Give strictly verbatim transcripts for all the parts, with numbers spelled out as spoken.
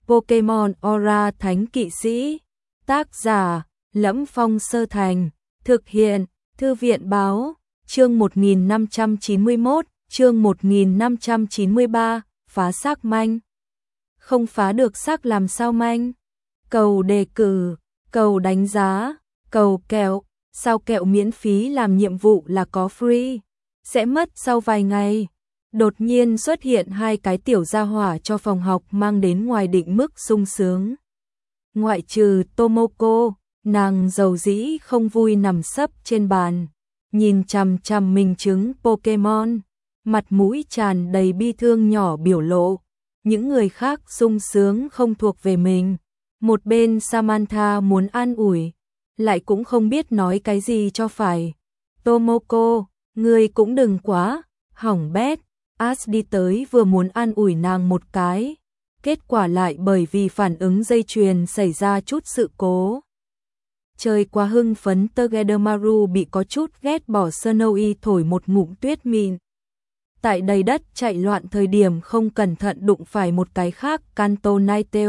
Pokemon Aura Thánh Kỵ Sĩ. Tác giả: Lẫm Phong Sơ Thành. Thực hiện: Thư viện báo. Chương một nghìn năm trăm chín mươi mốt, chương một nghìn năm trăm chín mươi ba, phá xác manh. Không phá được xác làm sao manh? Cầu đề cử, cầu đánh giá, cầu kẹo, sao kẹo miễn phí làm nhiệm vụ là có free, sẽ mất sau vài ngày. Đột nhiên xuất hiện hai cái tiểu gia hỏa cho phòng học mang đến ngoài định mức sung sướng. Ngoại trừ Tomoko, nàng dầu dĩ không vui nằm sấp trên bàn, nhìn chằm chằm minh chứng Pokemon, mặt mũi tràn đầy bi thương nhỏ biểu lộ. Những người khác sung sướng không thuộc về mình. Một bên Samantha muốn an ủi, lại cũng không biết nói cái gì cho phải. Tomoko, ngươi cũng đừng quá, hỏng bét. Ash đi tới vừa muốn an ủi nàng một cái, kết quả lại bởi vì phản ứng dây chuyền xảy ra chút sự cố. Trời quá hưng phấn, Togedemaru bị có chút ghét bỏ Snowy thổi một ngụm tuyết mịn. Tại đầy đất chạy loạn thời điểm không cẩn thận đụng phải một cái khác, Kanto Ninetale.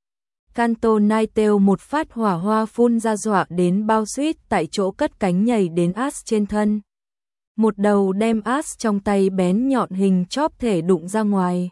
Kanto Ninetale một phát hỏa hoa phun ra dọa đến bao suýt tại chỗ cất cánh nhảy đến Ash trên thân. Một đầu đem Ash trong tay bén nhọn hình chóp thể đụng ra ngoài.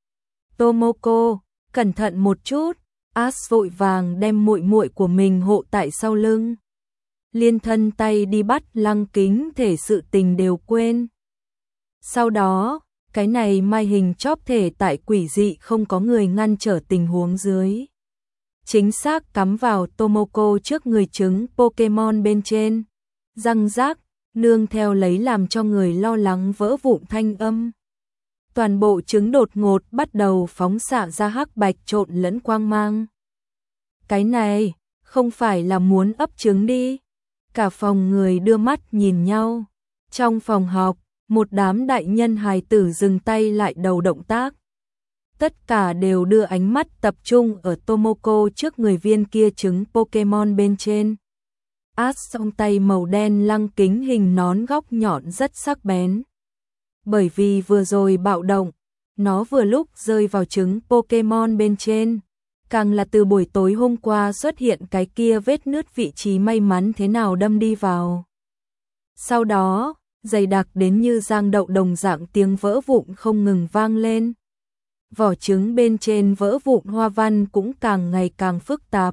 Tomoko, cẩn thận một chút. Ash vội vàng đem muội muội của mình hộ tại sau lưng. Liên thân tay đi bắt Lăng Kính thể sự tình đều quên. Sau đó, cái này mai hình chóp thể tại quỷ dị không có người ngăn trở tình huống dưới. Chính xác cắm vào Tomoko trước người trứng Pokemon bên trên. Răng rác, nương theo lấy làm cho người lo lắng vỡ vụn thanh âm. Toàn bộ trứng đột ngột bắt đầu phóng xạ ra hắc bạch trộn lẫn quang mang. Cái này, không phải là muốn ấp trứng đi. Cả phòng người đưa mắt nhìn nhau. Trong phòng học, một đám đại nhân hài tử dừng tay lại đầu động tác. Tất cả đều đưa ánh mắt tập trung ở Tomoko trước người viên kia trứng Pokemon bên trên. Ash trong tay màu đen Lăng Kính hình nón góc nhọn rất sắc bén. Bởi vì vừa rồi bạo động, nó vừa lúc rơi vào trứng Pokemon bên trên. Càng là từ buổi tối hôm qua xuất hiện cái kia vết nứt vị trí may mắn thế nào đâm đi vào. Sau đó, dày đặc đến như giang đậu đồng dạng tiếng vỡ vụn không ngừng vang lên. Vỏ trứng bên trên vỡ vụn hoa văn cũng càng ngày càng phức tạp.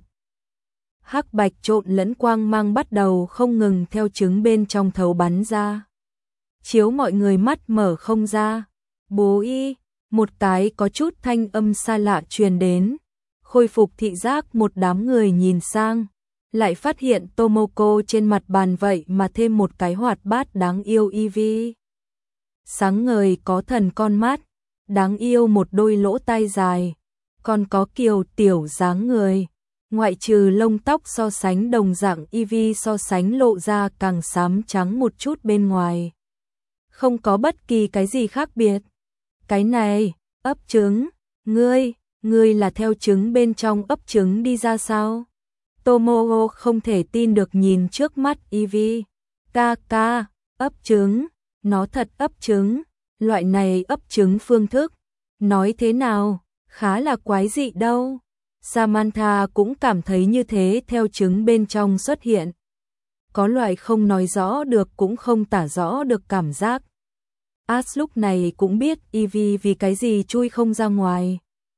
Hắc bạch trộn lẫn quang mang bắt đầu không ngừng theo trứng bên trong thấu bắn ra. Chiếu mọi người mắt mở không ra. Bố y, một cái có chút thanh âm xa lạ truyền đến. Khôi phục thị giác một đám người nhìn sang, lại phát hiện Tomoko trên mặt bàn vậy mà thêm một cái hoạt bát đáng yêu Eevee. Sáng ngời có thần con mắt, đáng yêu một đôi lỗ tai dài, còn có kiều tiểu dáng người. Ngoại trừ lông tóc so sánh đồng dạng, Eevee so sánh lộ ra càng xám trắng một chút bên ngoài. Không có bất kỳ cái gì khác biệt. Cái này, ấp trứng, ngươi, ngươi là theo trứng bên trong ấp trứng đi ra sao? Tomogo không thể tin được nhìn trước mắt Eevee. Ca ca, ấp trứng, nó thật ấp trứng, loại này ấp trứng phương thức. Nói thế nào, khá là quái dị đâu. Samantha cũng cảm thấy như thế, theo trứng bên trong xuất hiện. Có loại không nói rõ được cũng không tả rõ được cảm giác. Ash lúc này cũng biết Eevee vì cái gì chui không ra ngoài.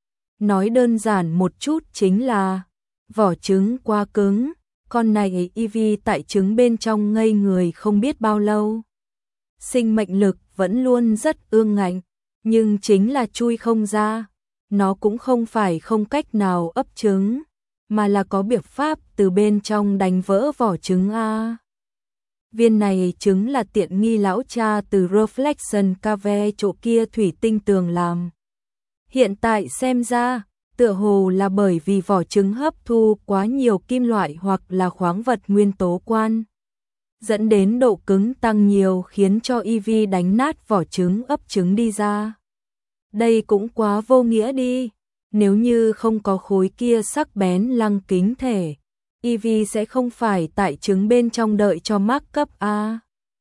Nói đơn giản một chút chính là vỏ trứng quá cứng, con này Eevee tại trứng bên trong ngây người không biết bao lâu. Sinh mệnh lực vẫn luôn rất ương ngạnh, nhưng chính là chui không ra. Nó cũng không phải không cách nào ấp trứng, mà là có biện pháp từ bên trong đánh vỡ vỏ trứng a. Viên này trứng là tiện nghi lão cha từ Reflection Cave chỗ kia thủy tinh tường làm. Hiện tại xem ra, tựa hồ là bởi vì vỏ trứng hấp thu quá nhiều kim loại hoặc là khoáng vật nguyên tố quan, dẫn đến độ cứng tăng nhiều khiến cho Eevee đánh nát vỏ trứng ấp trứng đi ra. Đây cũng quá vô nghĩa đi, nếu như không có khối kia sắc bén Lăng Kính thể, Eevee sẽ không phải tại trứng bên trong đợi cho mắc cấp A.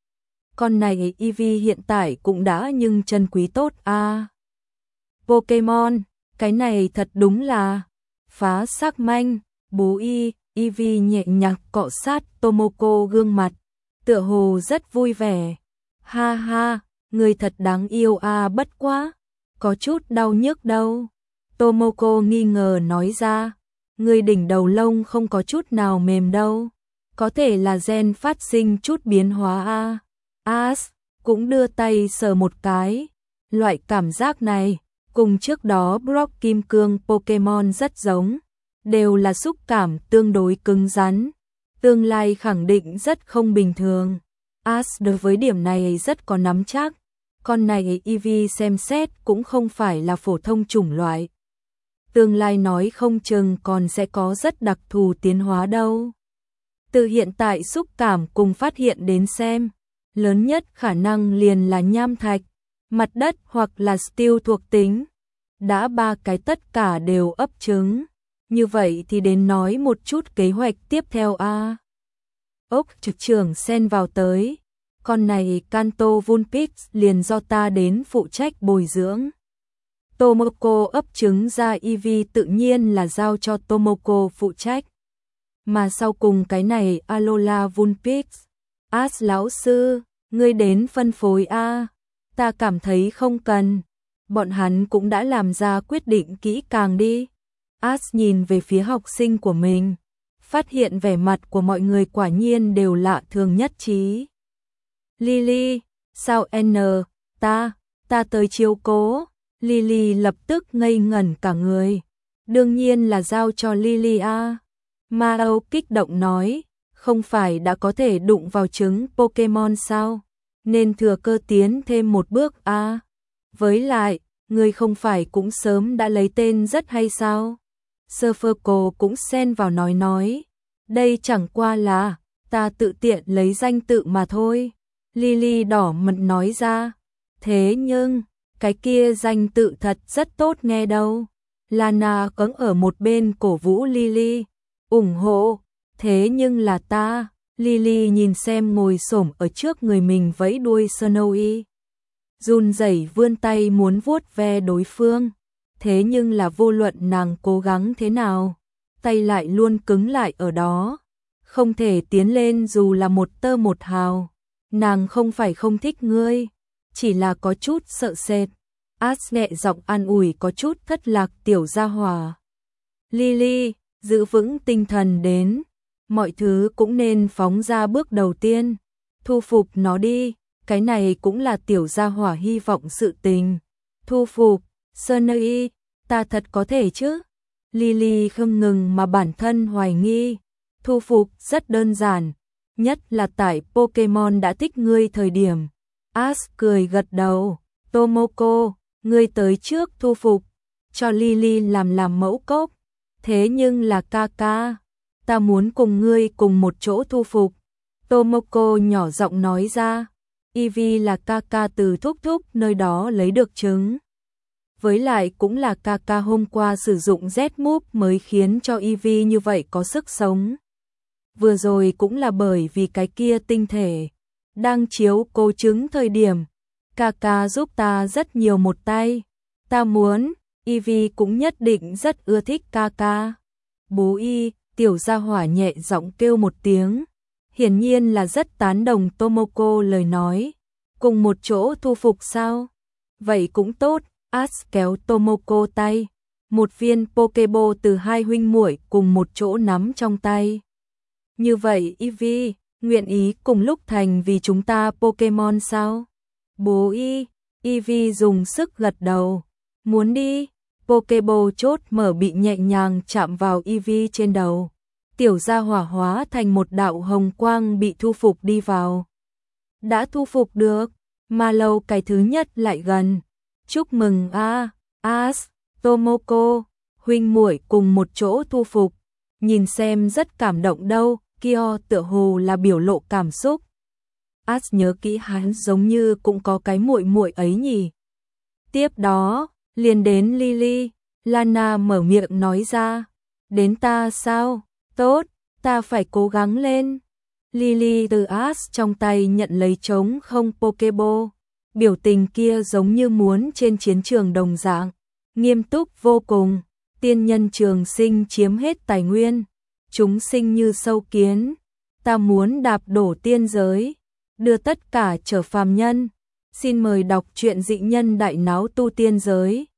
Con này Eevee hiện tại cũng đã nhưng chân quý tốt A. Pokemon, cái này thật đúng là phá xác manh, bố y, Ivy nhẹ nhàng cọ sát Tomoko gương mặt, tựa hồ rất vui vẻ. Ha ha, người thật đáng yêu à, bất quá, có chút đau nhức đâu. Tomoko nghi ngờ nói ra, người đỉnh đầu lông không có chút nào mềm đâu, có thể là gen phát sinh chút biến hóa à. As cũng đưa tay sờ một cái, loại cảm giác này cùng trước đó Brock kim cương Pokemon rất giống, đều là xúc cảm tương đối cứng rắn, tương lai khẳng định rất không bình thường. As đối với điểm này rất có nắm chắc, con này Eevee xem xét cũng không phải là phổ thông chủng loại. Tương lai nói không chừng còn sẽ có rất đặc thù tiến hóa đâu. Từ hiện tại xúc cảm cùng phát hiện đến xem, lớn nhất khả năng liền là nham thạch, mặt đất hoặc là steel thuộc tính. Đã ba cái tất cả đều ấp trứng. Như vậy thì đến nói một chút kế hoạch tiếp theo a. Ốc trực trưởng xen vào tới. Con này Kanto Vulpix liền do ta đến phụ trách bồi dưỡng. Tomoko ấp trứng ra Eevee tự nhiên là giao cho Tomoko phụ trách. Mà sau cùng cái này Alola Vulpix. As lão sư, ngươi đến phân phối a. Ta cảm thấy không cần. Bọn hắn cũng đã làm ra quyết định kỹ càng đi. As nhìn về phía học sinh của mình, phát hiện vẻ mặt của mọi người quả nhiên đều lạ thường nhất trí. Lily, sao N, ta, ta tới chiếu cố. Lily lập tức ngây ngẩn cả người. Đương nhiên là giao cho Lily a. Mao kích động nói, không phải đã có thể đụng vào trứng Pokemon sao? Nên thừa cơ tiến thêm một bước a. Với lại, người không phải cũng sớm đã lấy tên rất hay sao? Surferco cũng xen vào nói nói, đây chẳng qua là ta tự tiện lấy danh tự mà thôi. Lily đỏ mặt nói ra, thế nhưng cái kia danh tự thật rất tốt nghe đâu. Lana cứng ở một bên cổ vũ Lily, ủng hộ, thế nhưng là ta. Lily nhìn xem ngồi xổm ở trước người mình vẫy đuôi Snowy, run rẩy vươn tay muốn vuốt ve đối phương. Thế nhưng là vô luận nàng cố gắng thế nào, tay lại luôn cứng lại ở đó, không thể tiến lên dù là một tơ một hào. Nàng không phải không thích ngươi, chỉ là có chút sợ sệt. As nhẹ giọng an ủi có chút thất lạc tiểu gia hỏa. Lily, giữ vững tinh thần đến, mọi thứ cũng nên phóng ra bước đầu tiên, thu phục nó đi, cái này cũng là tiểu gia hỏa hy vọng sự tình. Thu phục, Snowy, ta thật có thể chứ? Lily không ngừng mà bản thân hoài nghi, thu phục rất đơn giản, nhất là tại Pokemon đã thích ngươi thời điểm. As cười gật đầu, Tomoko, ngươi tới trước thu phục, cho Lily làm làm mẫu cốc. Thế nhưng là ca ca, ta muốn cùng ngươi cùng một chỗ thu phục. Tomoko nhỏ giọng nói ra, Eevee là ca ca từ thúc thúc nơi đó lấy được trứng. Với lại cũng là ca ca hôm qua sử dụng Z-Move mới khiến cho Eevee như vậy có sức sống. Vừa rồi cũng là bởi vì cái kia tinh thể đang chiếu cố trứng thời điểm, ca ca giúp ta rất nhiều một tay. Ta muốn, Eevee cũng nhất định rất ưa thích ca ca. Bố y, tiểu gia hỏa nhẹ giọng kêu một tiếng, hiển nhiên là rất tán đồng Tomoko lời nói. Cùng một chỗ thu phục sao? Vậy cũng tốt. As kéo Tomoko tay, một viên Pokeball từ hai huynh muội cùng một chỗ nắm trong tay. Như vậy Eevee, nguyện ý cùng lúc thành vì chúng ta Pokemon sao? Bố y, Eevee dùng sức gật đầu. Muốn đi, Pokeball chốt mở bị nhẹ nhàng chạm vào Eevee trên đầu. Tiểu gia hỏa hóa thành một đạo hồng quang bị thu phục đi vào. Đã thu phục được, mà lâu cái thứ nhất lại gần. Chúc mừng a, As, Tomoko, huynh muội cùng một chỗ thu phục. Nhìn xem rất cảm động đâu, Kyo tựa hồ là biểu lộ cảm xúc. As nhớ kỹ hắn giống như cũng có cái muội muội ấy nhỉ. Tiếp đó, liền đến Lily, Lana mở miệng nói ra, đến ta sao? Tốt, ta phải cố gắng lên. Lily từ As trong tay nhận lấy trống không Pokeball. Biểu tình kia giống như muốn trên chiến trường đồng dạng, nghiêm túc vô cùng. tiên nhân trường sinh chiếm hết tài nguyên, chúng sinh như sâu kiến, ta muốn đạp đổ tiên giới, đưa tất cả trở phàm nhân. Xin mời đọc truyện Dị Nhân Đại Náo Tu Tiên Giới.